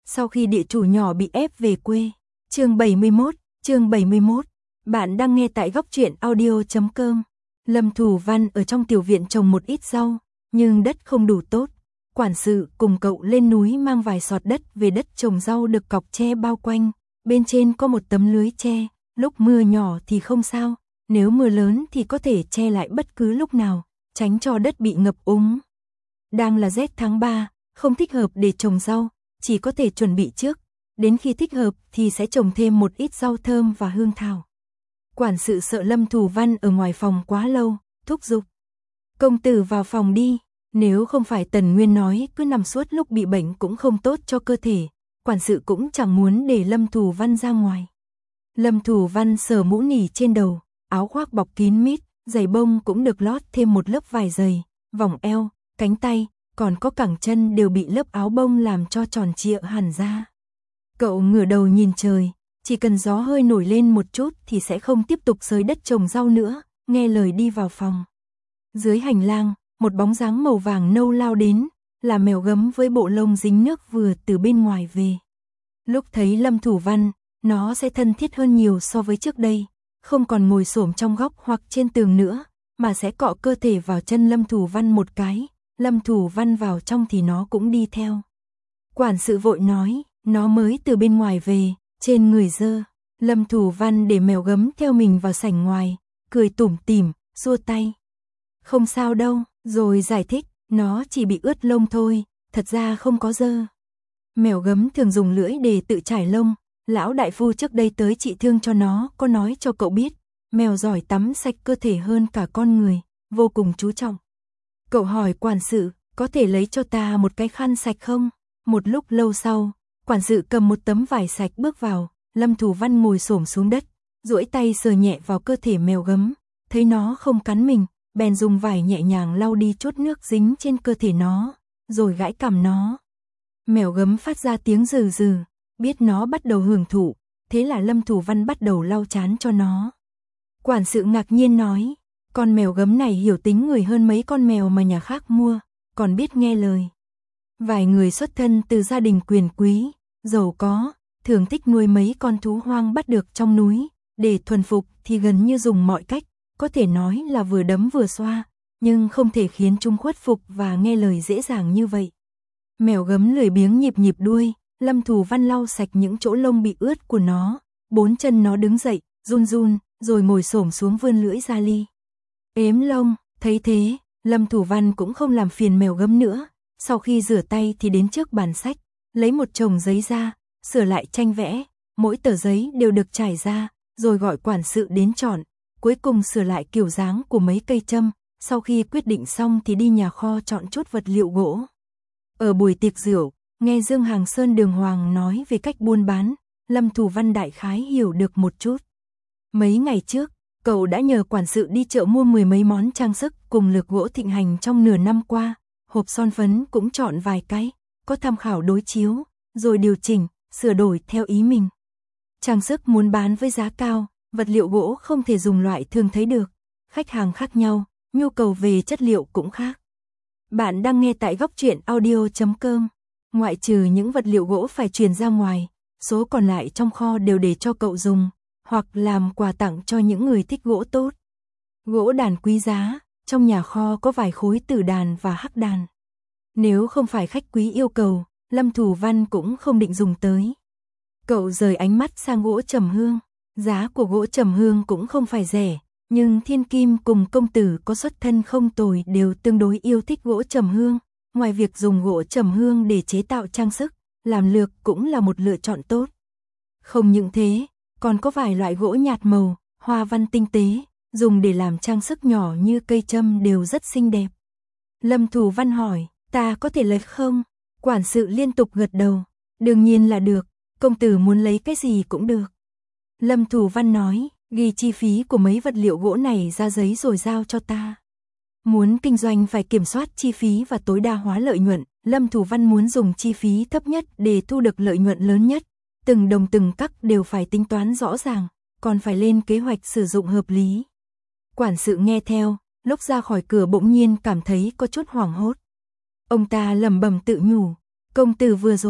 Sau khi địa chủ nhỏ bị ép về quê. Chương 71. Bạn đang nghe tại góc truyện audio.com. Lâm Thủ Văn ở trong tiểu viện trồng một ít rau, nhưng đất không đủ tốt. Quản sự cùng cậu lên núi mang vài sọt đất về đất trồng rau được cọc tre bao quanh, bên trên có một tấm lưới tre, lúc mưa nhỏ thì không sao, nếu mưa lớn thì có thể che lại bất cứ lúc nào, tránh cho đất bị ngập úng. Đang là rét tháng 3, không thích hợp để trồng rau, chỉ có thể chuẩn bị trước, đến khi thích hợp thì sẽ trồng thêm một ít rau thơm và hương thảo. Quản sự sợ Lâm Thủ Văn ở ngoài phòng quá lâu, thúc giục. Công tử vào phòng đi, nếu không phải Tần Nguyên nói cứ nằm suốt lúc bị bệnh cũng không tốt cho cơ thể, quản sự cũng chẳng muốn để Lâm Thủ Văn ra ngoài. Lâm Thủ Văn sờ mũ nỉ trên đầu, áo khoác bọc kín mít, giày bông cũng được lót thêm một lớp vải dày, vòng eo, cánh tay, còn có cẳng chân đều bị lớp áo bông làm cho tròn trịa hẳn ra. Cậu ngửa đầu nhìn trời, chỉ cần gió hơi nổi lên một chút thì sẽ không tiếp tục xới đất trồng rau nữa, nghe lời đi vào phòng. Dưới hành lang, một bóng dáng màu vàng nâu lao đến, là mèo gấm với bộ lông dính nước vừa từ bên ngoài về. Lúc thấy Lâm Thủ Văn, nó sẽ thân thiết hơn nhiều so với trước đây, không còn ngồi xổm trong góc hoặc trên tường nữa, mà sẽ cọ cơ thể vào chân Lâm Thủ Văn một cái, Lâm Thủ Văn vào trong thì nó cũng đi theo. Quản sự vội nói, nó mới từ bên ngoài về, trên người dơ. Lâm Thủ Văn để mèo gấm theo mình vào sảnh ngoài, cười tủm tỉm, xua tay. Không sao đâu, rồi giải thích, nó chỉ bị ướt lông thôi, thật ra không có dơ. Mèo gấm thường dùng lưỡi để tự trải lông, lão đại phu trước đây tới trị thương cho nó, có nói cho cậu biết, mèo giỏi tắm sạch cơ thể hơn cả con người, vô cùng chú trọng. Cậu hỏi quản sự, có thể lấy cho ta một cái khăn sạch không? Một lúc lâu sau, quản sự cầm một tấm vải sạch bước vào, Lâm Thủ Văn ngồi xổm xuống đất, duỗi tay sờ nhẹ vào cơ thể mèo gấm, thấy nó không cắn mình, bèn dùng vải nhẹ nhàng lau đi chút nước dính trên cơ thể nó, rồi gãi cằm nó. Mèo gấm phát ra tiếng rừ rừ, biết nó bắt đầu hưởng thụ, thế là Lâm Thủ Văn bắt đầu lau trán cho nó. Quản sự ngạc nhiên nói, con mèo gấm này hiểu tính người hơn mấy con mèo mà nhà khác mua, còn biết nghe lời. Vài người xuất thân từ gia đình quyền quý, giàu có, thường thích nuôi mấy con thú hoang bắt được trong núi, để thuần phục thì gần như dùng mọi cách, có thể nói là vừa đấm vừa xoa, nhưng không thể khiến chúng khuất phục và nghe lời dễ dàng như vậy. Mèo gấm lười biếng nhịp nhịp đuôi, Lâm Thủ Văn lau sạch những chỗ lông bị ướt của nó, bốn chân nó đứng dậy, run run, rồi ngồi xổm xuống vươn lưỡi ra li. Ếm lông, thấy thế, Lâm Thủ Văn cũng không làm phiền mèo gấm nữa, sau khi rửa tay thì đến trước bàn sách, lấy một chồng giấy ra, sửa lại tranh vẽ, mỗi tờ giấy đều được trải ra, rồi gọi quản sự đến chọn, cuối cùng sửa lại kiểu dáng của mấy cây châm, sau khi quyết định xong thì đi nhà kho chọn chút vật liệu gỗ. Ở buổi tiệc rượu, nghe Dương Hàng Sơn đường hoàng nói về cách buôn bán, Lâm Thủ Văn đại khái hiểu được một chút. Mấy ngày trước, cậu đã nhờ quản sự đi chợ mua mười mấy món trang sức cùng lược gỗ thịnh hành trong nửa năm qua, hộp son phấn cũng chọn vài cái, có tham khảo đối chiếu, rồi điều chỉnh, sửa đổi theo ý mình. Trang sức muốn bán với giá cao, vật liệu gỗ không thể dùng loại thường thấy được, khách hàng khác nhau, nhu cầu về chất liệu cũng khác. Bạn đang nghe tại góc truyện audio.com. Ngoại trừ những vật liệu gỗ phải chuyển ra ngoài, số còn lại trong kho đều để cho cậu dùng, hoặc làm quà tặng cho những người thích gỗ tốt. Gỗ đàn quý giá, trong nhà kho có vài khối tử đàn và hắc đàn. Nếu không phải khách quý yêu cầu, Lâm Thủ Văn cũng không định dùng tới. Cậu rời ánh mắt sang gỗ trầm hương. Giá của gỗ trầm hương cũng không phải rẻ, nhưng Thiên Kim cùng công tử có xuất thân không tồi đều tương đối yêu thích gỗ trầm hương. Ngoài việc dùng gỗ trầm hương để chế tạo trang sức, làm lược cũng là một lựa chọn tốt. Không những thế, còn có vài loại gỗ nhạt màu, hoa văn tinh tế, dùng để làm trang sức nhỏ như cây châm đều rất xinh đẹp. Lâm Thủ Văn hỏi, ta có thể lấy không? Quản sự liên tục gật đầu, đương nhiên là được, công tử muốn lấy cái gì cũng được. Lâm Thủ Văn nói, ghi chi phí của mấy vật liệu gỗ này ra giấy rồi giao cho ta. Muốn kinh doanh phải kiểm soát chi phí và tối đa hóa lợi nhuận, Lâm Thủ Văn muốn dùng chi phí thấp nhất để thu được lợi nhuận lớn nhất. Từng đồng từng cắc đều phải tính toán rõ ràng, còn phải lên kế hoạch sử dụng hợp lý. Quản sự nghe theo, lúc ra khỏi cửa bỗng nhiên cảm thấy có chút hoảng hốt. Ông ta lẩm bẩm tự nhủ, công tử vừa rồi,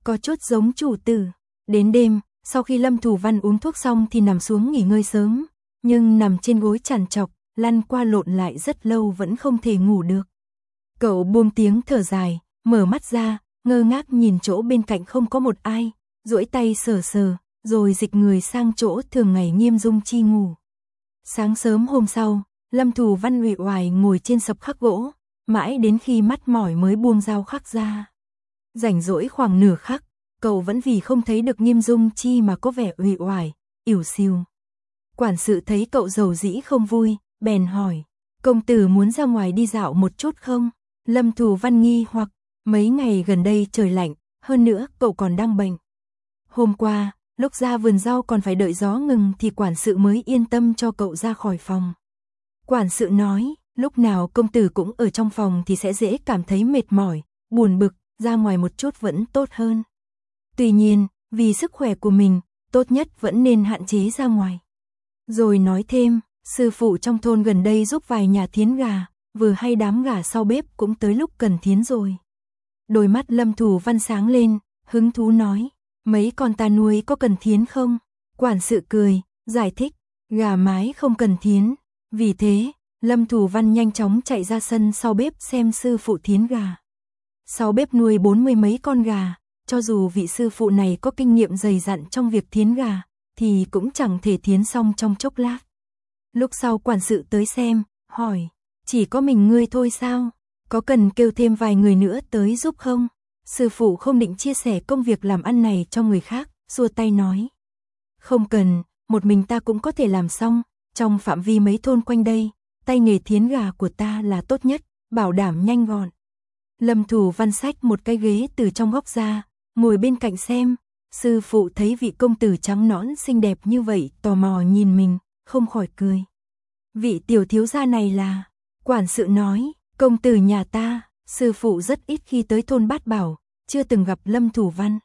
có chút giống chủ tử. Đến đêm, sau khi Lâm Thủ Văn uống thuốc xong thì nằm xuống nghỉ ngơi sớm, nhưng nằm trên gối trằn trọc, lăn qua lộn lại rất lâu vẫn không thể ngủ được. Cậu buông tiếng thở dài, mở mắt ra, ngơ ngác nhìn chỗ bên cạnh không có một ai, duỗi tay sờ sờ, rồi dịch người sang chỗ thường ngày Nghiêm Dung Chi ngủ. Sáng sớm hôm sau, Lâm Thủ Văn uể oải ngồi trên sập khắc gỗ, mãi đến khi mắt mỏi mới buông dao khắc ra. Rảnh rỗi khoảng nửa khắc, cậu vẫn vì không thấy được Nghiêm Dung Chi mà có vẻ uể oải, ỉu xìu. Quản sự thấy cậu rầu rĩ không vui, bèn hỏi, công tử muốn ra ngoài đi dạo một chút không? Lâm Thủ Văn nghi hoặc, mấy ngày gần đây trời lạnh, hơn nữa cậu còn đang bệnh. Hôm qua, lúc ra vườn rau còn phải đợi gió ngừng thì quản sự mới yên tâm cho cậu ra khỏi phòng. Quản sự nói, lúc nào công tử cũng ở trong phòng thì sẽ dễ cảm thấy mệt mỏi, buồn bực, ra ngoài một chút vẫn tốt hơn. Tuy nhiên, vì sức khỏe của mình, tốt nhất vẫn nên hạn chế ra ngoài. Rồi nói thêm, sư phụ trong thôn gần đây giúp vài nhà thiến gà, vừa hay đám gà sau bếp cũng tới lúc cần thiến rồi. Đôi mắt Lâm Thủ Văn sáng lên, hứng thú nói, mấy con ta nuôi có cần thiến không? Quản sự cười, giải thích, gà mái không cần thiến. Vì thế, Lâm Thủ Văn nhanh chóng chạy ra sân sau bếp xem sư phụ thiến gà. Sau bếp nuôi 40 mấy con gà, cho dù vị sư phụ này có kinh nghiệm dày dặn trong việc thiến gà, thì cũng chẳng thể thiến xong trong chốc lát. Lúc sau quản sự tới xem, hỏi, chỉ có mình ngươi thôi sao? Có cần kêu thêm vài người nữa tới giúp không? Sư phụ không định chia sẻ công việc làm ăn này cho người khác, xua tay nói. Không cần, một mình ta cũng có thể làm xong, trong phạm vi mấy thôn quanh đây, tay nghề thiến gà của ta là tốt nhất, bảo đảm nhanh gọn. Lâm Thủ Văn xách một cái ghế từ trong góc ra, ngồi bên cạnh xem, sư phụ thấy vị công tử trắng nõn xinh đẹp như vậy, tò mò nhìn mình, không khỏi cười. Vị tiểu thiếu gia này là, quản sự nói, công tử nhà ta, sư phụ rất ít khi tới thôn Bát Bảo, chưa từng gặp Lâm Thủ Văn.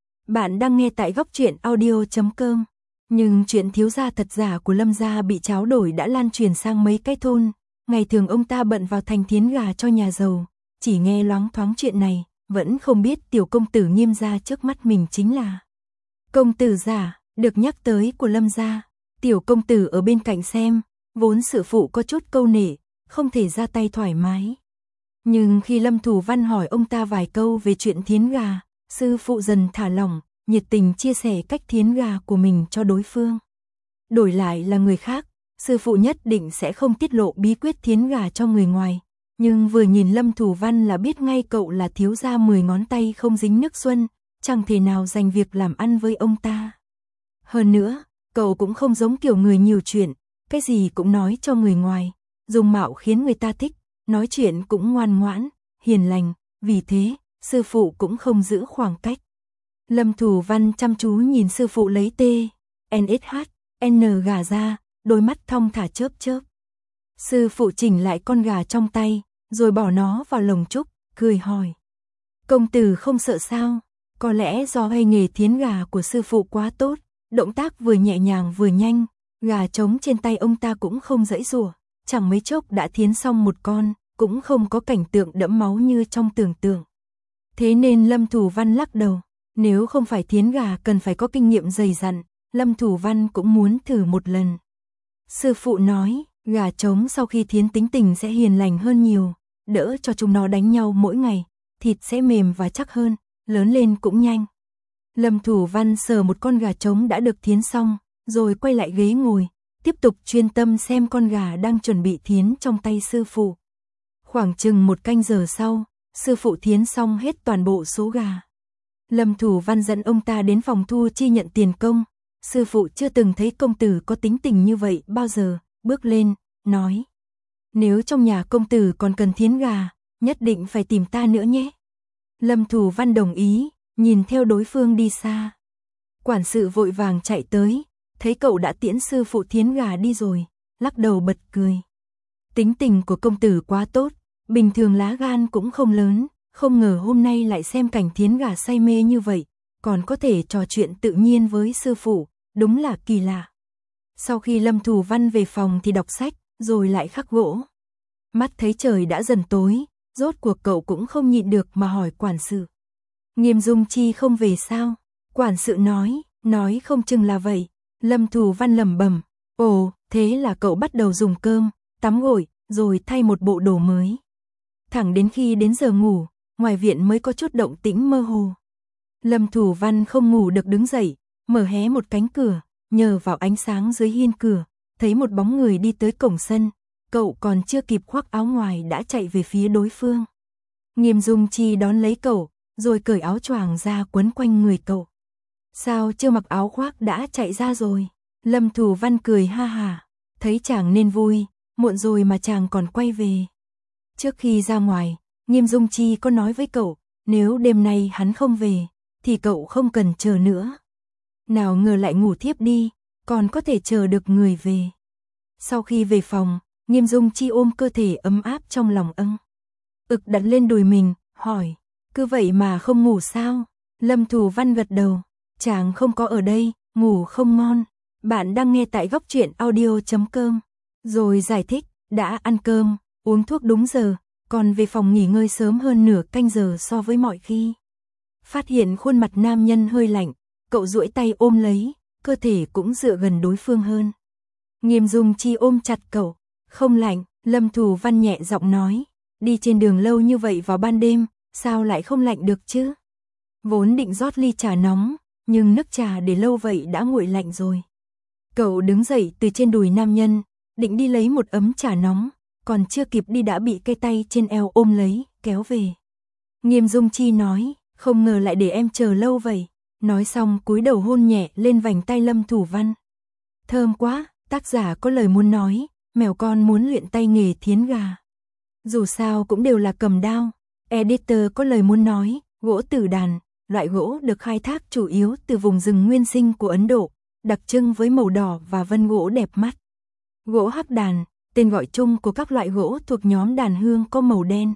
Bạn đang nghe tại góc truyện audio.com, nhưng chuyện thiếu gia thật giả của Lâm gia bị tráo đổi đã lan truyền sang mấy cái thôn, ngày thường ông ta bận vào thành thiến gà cho nhà giàu, chỉ nghe loáng thoáng chuyện này, vẫn không biết tiểu công tử Nghiêm gia trước mắt mình chính là công tử giả, được nhắc tới của Lâm gia. Tiểu công tử ở bên cạnh xem, vốn sư phụ có chút câu nể, không thể ra tay thoải mái. Nhưng khi Lâm Thủ Văn hỏi ông ta vài câu về chuyện thiến gà, sư phụ dần thả lỏng, nhiệt tình chia sẻ cách thiến gà của mình cho đối phương. Đổi lại là người khác, sư phụ nhất định sẽ không tiết lộ bí quyết thiến gà cho người ngoài. Nhưng vừa nhìn Lâm Thủ Văn là biết ngay cậu là thiếu gia 10 ngón tay không dính nước xuân, chẳng thể nào giành việc làm ăn với ông ta. Hơn nữa, cậu cũng không giống kiểu người nhiều chuyện, cái gì cũng nói cho người ngoài, dùng mạo khiến người ta thích, nói chuyện cũng ngoan ngoãn, hiền lành, vì thế, sư phụ cũng không giữ khoảng cách. Lâm Thủ Văn chăm chú nhìn sư phụ lấy N gà ra, đôi mắt thong thả chớp chớp. Sư phụ chỉnh lại con gà trong tay, rồi bỏ nó vào lồng trúc, cười hỏi. Công tử không sợ sao? Có lẽ do hay nghề thiến gà của sư phụ quá tốt, động tác vừa nhẹ nhàng vừa nhanh, gà trống trên tay ông ta cũng không giãy giụa, chẳng mấy chốc đã thiến xong một con, cũng không có cảnh tượng đẫm máu như trong tưởng tượng. Thế nên Lâm Thủ Văn lắc đầu, nếu không phải thiến gà cần phải có kinh nghiệm dày dặn, Lâm Thủ Văn cũng muốn thử một lần. Sư phụ nói, gà trống sau khi thiến tính tình sẽ hiền lành hơn nhiều, đỡ cho chúng nó đánh nhau mỗi ngày, thịt sẽ mềm và chắc hơn, lớn lên cũng nhanh. Lâm Thủ Văn sờ một con gà trống đã được thiến xong, rồi quay lại ghế ngồi, tiếp tục chuyên tâm xem con gà đang chuẩn bị thiến trong tay sư phụ. Khoảng chừng 1 canh giờ sau, sư phụ thiến xong hết toàn bộ số gà. Lâm Thủ Văn dẫn ông ta đến phòng thu chi nhận tiền công, sư phụ chưa từng thấy công tử có tính tình như vậy bao giờ, bước lên, nói. Nếu trong nhà công tử còn cần thiến gà, nhất định phải tìm ta nữa nhé. Lâm Thủ Văn đồng ý, nhìn theo đối phương đi xa. Quản sự vội vàng chạy tới, thấy cậu đã tiễn sư phụ thiến gà đi rồi, lắc đầu bật cười. Tính tình của công tử quá tốt, bình thường lá gan cũng không lớn, không ngờ hôm nay lại xem cảnh thiến gà say mê như vậy, còn có thể trò chuyện tự nhiên với sư phụ, đúng là kỳ lạ. Sau khi Lâm Thủ Văn về phòng thì đọc sách, rồi lại khắc gỗ. Mắt thấy trời đã dần tối, rốt cuộc cậu cũng không nhịn được mà hỏi quản sự. Nghiêm Dung Chi không về sao? Quản sự nói không chừng là vậy. Lâm Thù Văn lẩm bẩm, ồ, thế là cậu bắt đầu dùng cơm, tắm gội, rồi thay một bộ đồ mới. Thẳng đến khi đến giờ ngủ, ngoài viện mới có chút động tĩnh mơ hồ. Lâm Thù Văn không ngủ được đứng dậy, mở hé một cánh cửa, nhờ vào ánh sáng dưới hiên cửa, thấy một bóng người đi tới cổng sân, cậu còn chưa kịp khoác áo ngoài đã chạy về phía đối phương. Nghiêm Dung Chi đón lấy cậu, rồi cởi áo choàng ra quấn quanh người cậu. Sao chưa mặc áo khoác đã chạy ra rồi? Lâm Thù Văn cười ha hả, thấy chàng nên vui, muộn rồi mà chàng còn quay về. Trước khi ra ngoài, Nghiêm Dung Chi có nói với cậu, nếu đêm nay hắn không về, thì cậu không cần chờ nữa. Nào ngờ lại ngủ thiếp đi, còn có thể chờ được người về. Sau khi về phòng, Nghiêm Dung Chi ôm cơ thể ấm áp trong lòng ực đặt lên đùi mình, hỏi, cứ vậy mà không ngủ sao? Lâm Thù Văn gật đầu, chàng không có ở đây, ngủ không ngon. Bạn đang nghe tại góc truyện audio.com. Rồi giải thích, đã ăn cơm, uống thuốc đúng giờ, còn về phòng nghỉ ngơi sớm hơn nửa canh giờ so với mọi khi. Phát hiện khuôn mặt nam nhân hơi lạnh, cậu duỗi tay ôm lấy, cơ thể cũng dựa gần đối phương hơn. Nghiêm Dung Chi ôm chặt cậu, không lạnh, Lâm Thù Văn nhẹ giọng nói, đi trên đường lâu như vậy vào ban đêm, sao lại không lạnh được chứ? Vốn định rót ly trà nóng, nhưng nước trà để lâu vậy đã nguội lạnh rồi. Cậu đứng dậy từ trên đùi nam nhân, định đi lấy một ấm trà nóng, còn chưa kịp đi đã bị cây tay trên eo ôm lấy, kéo về. Nghiêm Dung Chi nói, không ngờ lại để em chờ lâu vậy. Nói xong cúi đầu hôn nhẹ lên vành tay Lâm Thù Văn. Thơm quá, tác giả có lời muốn nói, mèo con muốn luyện tay nghề thiến gà. Dù sao cũng đều là cầm đao. Editor có lời muốn nói, gỗ tử đàn, loại gỗ được khai thác chủ yếu từ vùng rừng nguyên sinh của Ấn Độ, đặc trưng với màu đỏ và vân gỗ đẹp mắt. Gỗ hắc đàn, tên gọi chung của các loại gỗ thuộc nhóm đàn hương có màu đen.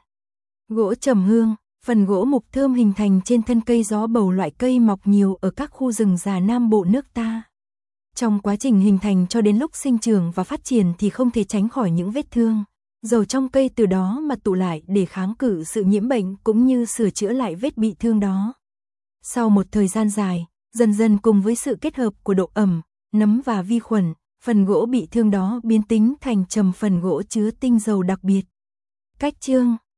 Gỗ trầm hương, phần gỗ mục thơm hình thành trên thân cây gió bầu, loại cây mọc nhiều ở các khu rừng già Nam Bộ nước ta. Trong quá trình hình thành cho đến lúc sinh trưởng và phát triển thì không thể tránh khỏi những vết thương, dầu trong cây từ đó mà tụ lại để kháng cự sự nhiễm bệnh cũng như sửa chữa lại vết bị thương đó. Sau một thời gian dài, dần dần cùng với sự kết hợp của độ ẩm, nấm và vi khuẩn, phần gỗ bị thương đó biến tính thành trầm phần gỗ chứa tinh dầu đặc biệt. Cách chương